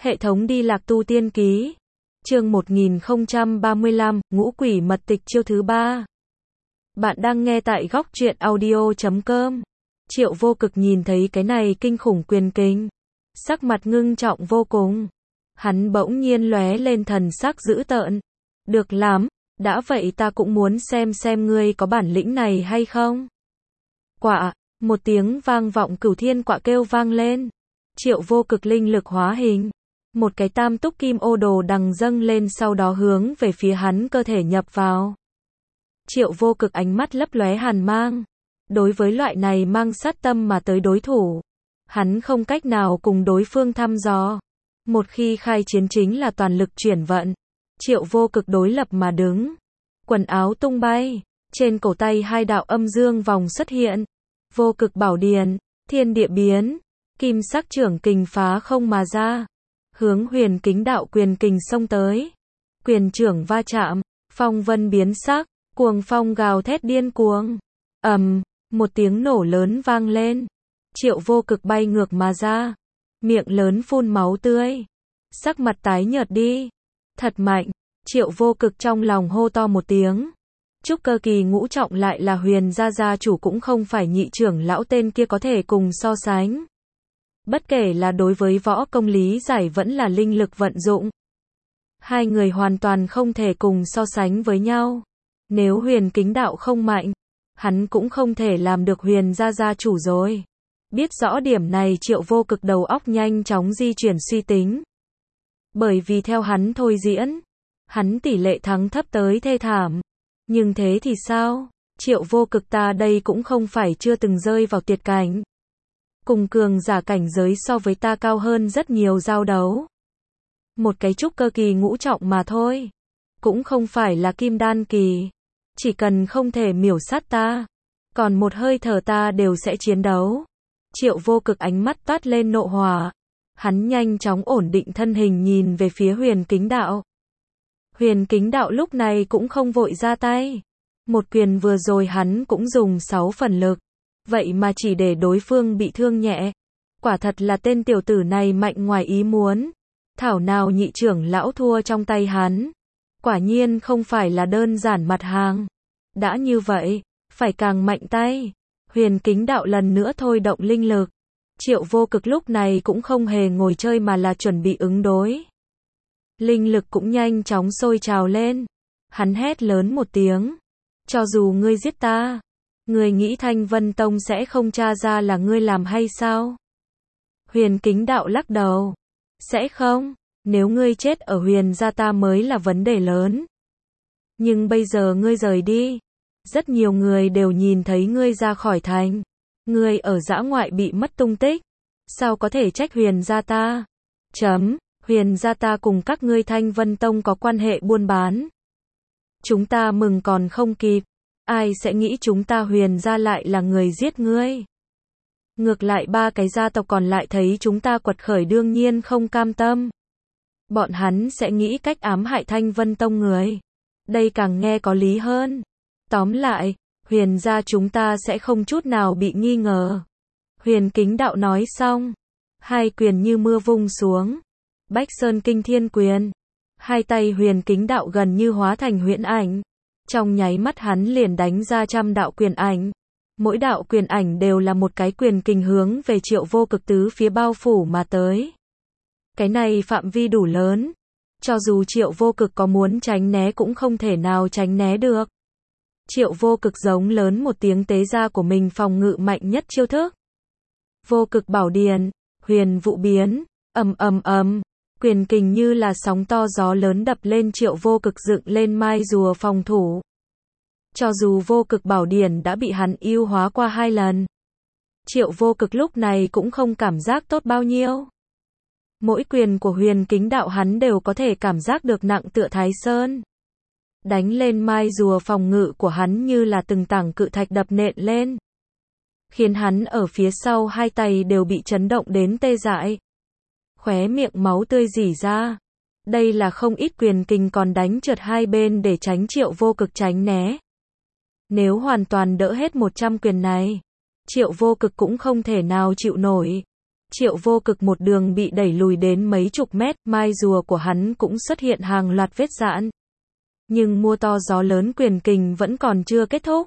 Hệ thống đi lạc tu tiên ký. Chương 1035, Ngũ quỷ mật tịch chiêu thứ 3. Bạn đang nghe tại góc truyện audio.com. Triệu Vô Cực nhìn thấy cái này kinh khủng quyền kinh, sắc mặt ngưng trọng vô cùng. Hắn bỗng nhiên lóe lên thần sắc dữ tợn. Được lắm, đã vậy ta cũng muốn xem ngươi có bản lĩnh này hay không. Quạ, một tiếng vang vọng cửu thiên quạ kêu vang lên. Triệu Vô Cực linh lực hóa hình, một cái tam túc kim ô đồ đằng dâng lên, sau đó hướng về phía hắn cơ thể nhập vào. Triệu Vô Cực ánh mắt lấp lóe hàn mang. Đối với loại này mang sát tâm mà tới đối thủ, hắn không cách nào cùng đối phương thăm dò. Một khi khai chiến chính là toàn lực chuyển vận. Triệu Vô Cực đối lập mà đứng, quần áo tung bay, trên cổ tay hai đạo âm dương vòng xuất hiện. Vô Cực bảo điển, thiên địa biến, kim sắc trưởng kình phá không mà ra, hướng Huyền Kính đạo quyền kình xông tới. Quyền trưởng va chạm, phong vân biến sắc, cuồng phong gào thét điên cuồng. Một tiếng nổ lớn vang lên. Triệu Vô Cực bay ngược mà ra, miệng lớn phun máu tươi, sắc mặt tái nhợt đi. Thật mạnh. Triệu Vô Cực trong lòng hô to một tiếng. Trúc cơ kỳ ngũ trọng lại là Huyền gia gia chủ, cũng không phải nhị trưởng lão tên kia có thể cùng so sánh. Bất kể là đối với võ công lý giải vẫn là linh lực vận dụng, hai người hoàn toàn không thể cùng so sánh với nhau. Nếu Huyền Kính đạo không mạnh, hắn cũng không thể làm được Huyền gia gia chủ rồi. Biết rõ điểm này, Triệu Vô Cực đầu óc nhanh chóng di chuyển suy tính. Bởi vì theo hắn thôi diễn, hắn tỷ lệ thắng thấp tới thê thảm. Nhưng thế thì sao? Triệu Vô Cực ta đây cũng không phải chưa từng rơi vào tuyệt cảnh. Cùng cường giả cảnh giới so với ta cao hơn rất nhiều giao đấu. Một cái trúc cơ kỳ ngũ trọng mà thôi. Cũng không phải là kim đan kỳ. Chỉ cần không thể miểu sát ta, còn một hơi thở ta đều sẽ chiến đấu. Triệu Vô Cực ánh mắt toát lên nộ hỏa. Hắn nhanh chóng ổn định thân hình, nhìn về phía Huyền Kính đạo. Huyền Kính đạo lúc này cũng không vội ra tay. Một quyền vừa rồi hắn cũng dùng 6 phần lực. Vậy mà chỉ để đối phương bị thương nhẹ. Quả thật là tên tiểu tử này mạnh ngoài ý muốn. Thảo nào nhị trưởng lão thua trong tay hắn. Quả nhiên không phải là đơn giản mặt hàng. Đã như vậy, phải càng mạnh tay. Huyền Kính đạo lần nữa thôi động linh lực. Triệu Vô Cực lúc này cũng không hề ngồi chơi mà là chuẩn bị ứng đối. Linh lực cũng nhanh chóng sôi trào lên. Hắn hét lớn một tiếng. Cho dù ngươi giết ta, ngươi nghĩ Thanh Vân Tông sẽ không tra ra là ngươi làm hay sao? Huyền Kính đạo lắc đầu. Sẽ không, nếu ngươi chết ở Huyền gia ta mới là vấn đề lớn. Nhưng bây giờ ngươi rời đi, rất nhiều người đều nhìn thấy ngươi ra khỏi thành. Ngươi ở dã ngoại bị mất tung tích, sao có thể trách Huyền gia ta? Huyền gia ta cùng các ngươi Thanh Vân Tông có quan hệ buôn bán. Chúng ta mừng còn không kịp, ai sẽ nghĩ chúng ta Huyền gia lại là người giết ngươi. Ngược lại ba cái gia tộc còn lại thấy chúng ta quật khởi đương nhiên không cam tâm. Bọn hắn sẽ nghĩ cách ám hại Thanh Vân Tông người. Đây càng nghe có lý hơn. Tóm lại, Huyền gia chúng ta sẽ không chút nào bị nghi ngờ. Huyền Kính đạo nói xong, hai quyền như mưa vung xuống. Bách Sơn Kinh Thiên Quyền. Hai tay Huyền Kính đạo gần như hóa thành huyễn ảnh. Trong nháy mắt hắn liền đánh ra 100 đạo quyền ảnh. Mỗi đạo quyền ảnh đều là một cái quyền kình hướng về Triệu Vô Cực tứ phía bao phủ mà tới. Cái này phạm vi đủ lớn. Cho dù Triệu Vô Cực có muốn tránh né cũng không thể nào tránh né được. Triệu Vô Cực giống lớn một tiếng, tế ra của mình phòng ngự mạnh nhất chiêu thức. Vô Cực bảo điển, huyền vụ biến, quyền kình như là sóng to gió lớn đập lên. Triệu Vô Cực dựng lên mai rùa phòng thủ. Cho dù Vô Cực bảo điển đã bị hắn yêu hóa qua 2 lần, Triệu Vô Cực lúc này cũng không cảm giác tốt bao nhiêu. Mỗi quyền của Huyền Kính đạo hắn đều có thể cảm giác được nặng tựa Thái Sơn. Đánh lên mai rùa phòng ngự của hắn như là từng tảng cự thạch đập nện lên, khiến hắn ở phía sau hai tay đều bị chấn động đến tê dại. Khóe miệng máu tươi rỉ ra. Đây là không ít quyền kình còn đánh trượt hai bên để tránh Triệu Vô Cực tránh né. Nếu hoàn toàn đỡ hết 100 quyền này, Triệu Vô Cực cũng không thể nào chịu nổi. Triệu Vô Cực một đường bị đẩy lùi đến mấy chục mét, mai rùa của hắn cũng xuất hiện hàng loạt vết rạn. Nhưng mưa to gió lớn quyền kình vẫn còn chưa kết thúc.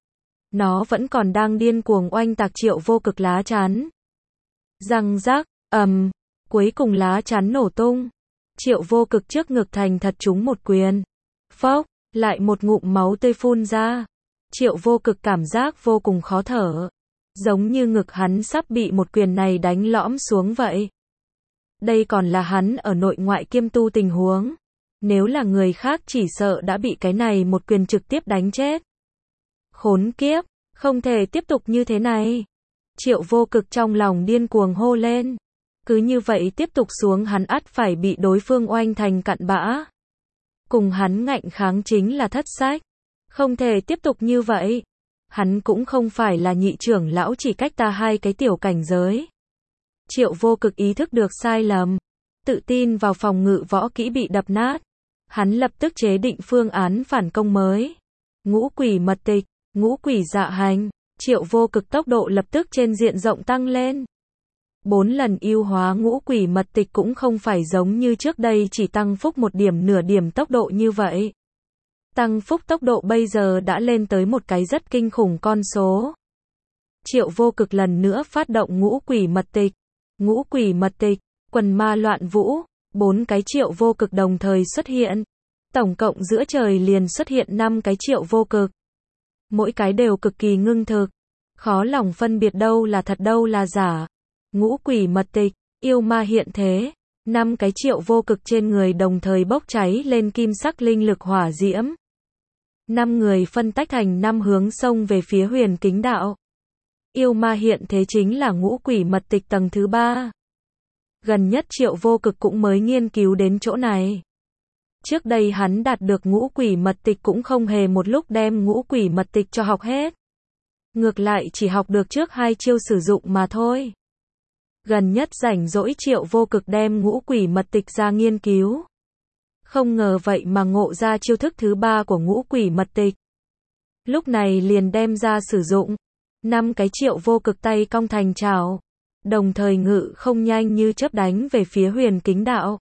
Nó vẫn còn đang điên cuồng oanh tạc Triệu Vô Cực lá chắn. Răng rác, cuối cùng lá chắn nổ tung. Triệu Vô Cực trước ngực thành thật trúng một quyền. Phốc, lại một ngụm máu tươi phun ra. Triệu Vô Cực cảm giác vô cùng khó thở. Giống như ngực hắn sắp bị một quyền này đánh lõm xuống vậy. Đây còn là hắn ở nội ngoại kiêm tu tình huống. Nếu là người khác chỉ sợ đã bị cái này một quyền trực tiếp đánh chết. Khốn kiếp, không thể tiếp tục như thế này. Triệu Vô Cực trong lòng điên cuồng hô lên. Cứ như vậy tiếp tục xuống hắn ắt phải bị đối phương oanh thành cặn bã. Cùng hắn ngạnh kháng chính là thất sách. Không thể tiếp tục như vậy. Hắn cũng không phải là nhị trưởng lão, chỉ cách ta 2 cái tiểu cảnh giới. Triệu Vô Cực ý thức được sai lầm. Tự tin vào phòng ngự võ kỹ bị đập nát. Hắn lập tức chế định phương án phản công mới. Ngũ quỷ mật tịch, ngũ quỷ dạ hành. Triệu Vô Cực tốc độ lập tức trên diện rộng tăng lên. 4 lần ưu hóa ngũ quỷ mật tịch cũng không phải giống như trước đây chỉ tăng phúc một điểm nửa điểm tốc độ như vậy. Tăng phúc tốc độ bây giờ đã lên tới một cái rất kinh khủng con số. Triệu Vô Cực lần nữa phát động ngũ quỷ mật tịch. Ngũ quỷ mật tịch, quần ma loạn vũ, 4 cái Triệu Vô Cực đồng thời xuất hiện. Tổng cộng giữa trời liền xuất hiện 5 cái Triệu Vô Cực. Mỗi cái đều cực kỳ ngưng thực. Khó lòng phân biệt đâu là thật đâu là giả. Ngũ quỷ mật tịch, yêu ma hiện thế. 5 cái Triệu Vô Cực trên người đồng thời bốc cháy lên kim sắc linh lực hỏa diễm. 5 người phân tách thành 5 hướng xông về phía Huyền Kính Đạo. Yêu ma hiện thế chính là ngũ quỷ mật tịch tầng thứ 3. Gần nhất Triệu Vô Cực cũng mới nghiên cứu đến chỗ này. Trước đây hắn đạt được ngũ quỷ mật tịch cũng không hề một lúc đem ngũ quỷ mật tịch cho học hết. Ngược lại chỉ học được trước 2 chiêu sử dụng mà thôi. Gần nhất rảnh rỗi Triệu Vô Cực đem ngũ quỷ mật tịch ra nghiên cứu. Không ngờ vậy mà ngộ ra chiêu thức thứ 3 của ngũ quỷ mật tịch. Lúc này liền đem ra sử dụng. 5 cái Triệu Vô Cực tay cong thành chảo. Đồng thời ngự không nhanh như chớp đánh về phía Huyền Kính Đạo.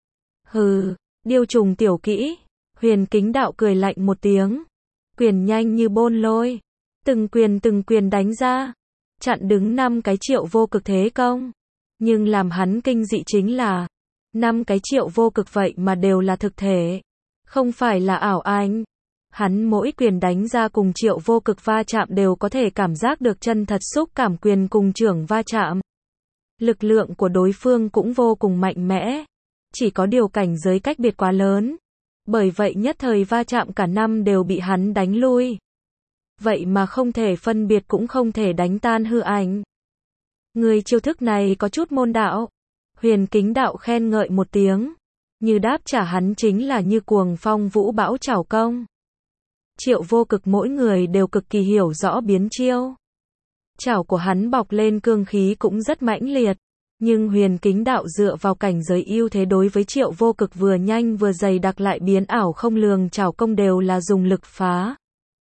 Hừ, điêu trùng tiểu kỹ. Huyền Kính Đạo cười lạnh một tiếng. Quyền nhanh như bôn lôi. Từng quyền đánh ra. Chặn đứng 5 cái Triệu Vô Cực thế công. Nhưng làm hắn kinh dị chính là 5 cái Triệu Vô Cực vậy mà đều là thực thể. Không phải là ảo ảnh. Hắn mỗi quyền đánh ra cùng Triệu Vô Cực va chạm đều có thể cảm giác được chân thật xúc cảm quyền cùng trưởng va chạm. Lực lượng của đối phương cũng vô cùng mạnh mẽ. Chỉ có điều cảnh giới cách biệt quá lớn. Bởi vậy nhất thời va chạm cả 5 đều bị hắn đánh lui. Vậy mà không thể phân biệt cũng không thể đánh tan hư ảnh. Người chiêu thức này có chút môn đạo. Huyền Kính Đạo khen ngợi một tiếng. Như đáp trả hắn chính là như cuồng phong vũ bão trảo công. Triệu Vô Cực mỗi người đều cực kỳ hiểu rõ biến chiêu. Trảo của hắn bọc lên cương khí cũng rất mãnh liệt. Nhưng Huyền Kính Đạo dựa vào cảnh giới ưu thế đối với Triệu Vô Cực vừa nhanh vừa dày đặc lại biến ảo không lường trảo công đều là dùng lực phá.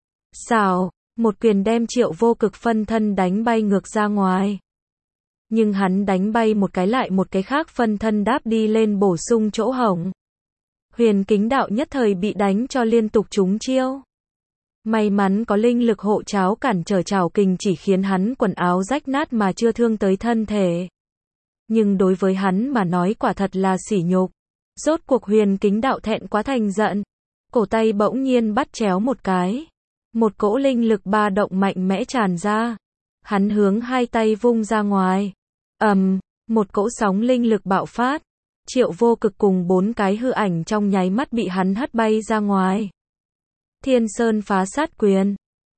Xào, một quyền đem Triệu Vô Cực phân thân đánh bay ngược ra ngoài. Nhưng hắn đánh bay một cái lại một cái khác phân thân đáp đi lên bổ sung chỗ hổng. Huyền Kính Đạo nhất thời bị đánh cho liên tục trúng chiêu. May mắn có linh lực hộ cháo cản trở trảo kình chỉ khiến hắn quần áo rách nát mà chưa thương tới thân thể. Nhưng đối với hắn mà nói quả thật là sỉ nhục. Rốt cuộc Huyền Kính Đạo thẹn quá thành giận. Cổ tay bỗng nhiên bắt chéo một cái. Một cỗ linh lực ba động mạnh mẽ tràn ra. Hắn hướng 2 tay vung ra ngoài. Một cỗ sóng linh lực bạo phát. Triệu Vô Cực cùng 4 cái hư ảnh trong nháy mắt bị hắn hất bay ra ngoài. Thiên Sơn phá sát quyền.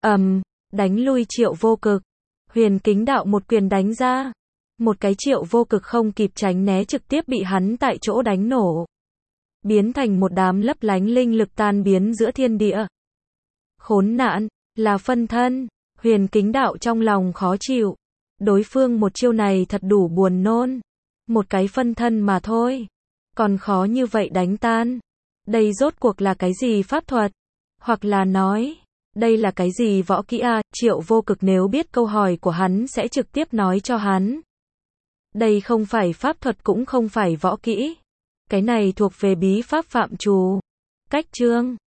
Đánh lui Triệu Vô Cực. Huyền Kính Đạo một quyền đánh ra. Một cái Triệu Vô Cực không kịp tránh né trực tiếp bị hắn tại chỗ đánh nổ. Biến thành một đám lấp lánh linh lực tan biến giữa thiên địa. Khốn nạn, là phân thân. Huyền Kính Đạo trong lòng khó chịu. Đối phương một chiêu này thật đủ buồn nôn. Một cái phân thân mà thôi. Còn khó như vậy đánh tan. Đây rốt cuộc là cái gì pháp thuật? Hoặc là nói, đây là cái gì võ kỹ à? Triệu Vô Cực nếu biết câu hỏi của hắn sẽ trực tiếp nói cho hắn. Đây không phải pháp thuật cũng không phải võ kỹ. Cái này thuộc về bí pháp phạm trù. Cách chương